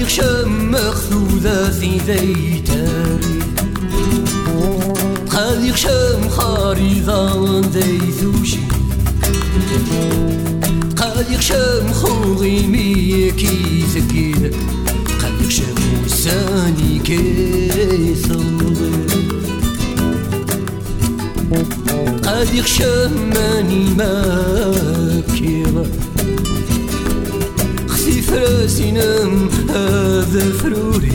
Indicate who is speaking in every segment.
Speaker 1: يخشم مخذوذة في ذيتاري قد يخشم خارضة ذيثوشي قد يخشم خوغي ميكي ثكيد قد يخشم وساني كيثوضي قد يخشم ماني ماكيرة خسي فراسينم هذا فروري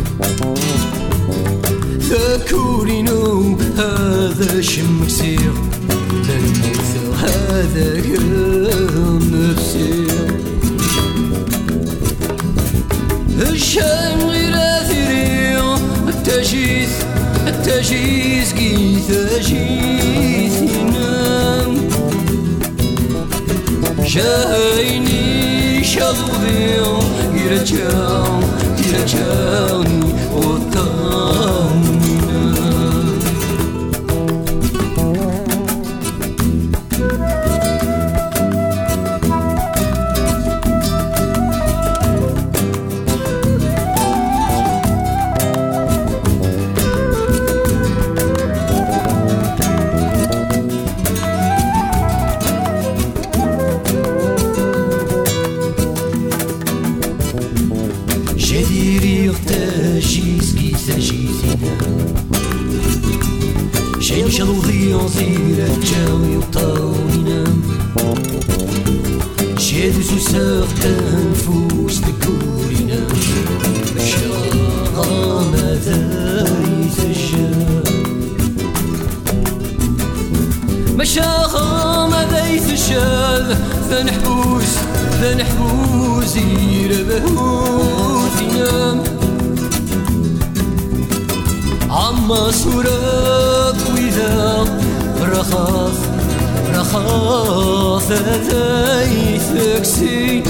Speaker 1: ذاكورينو هذا شمكسير للموثر هذا قرم نفسير الشام غير ثرير التجيز قيث أجيث ينام جايني شغضي يرجعني وطامنا جديري اغتاجيز كي ثجيثنا شين شلوذي عصير الجاوي وطاوينا شادس وساق تنفوس ذكورنا شغام ذايث الشاب مشاغام ذايث الشاب ذنحبوز يربهوث ينام عما سورك وإذا رخاف ذايث كسين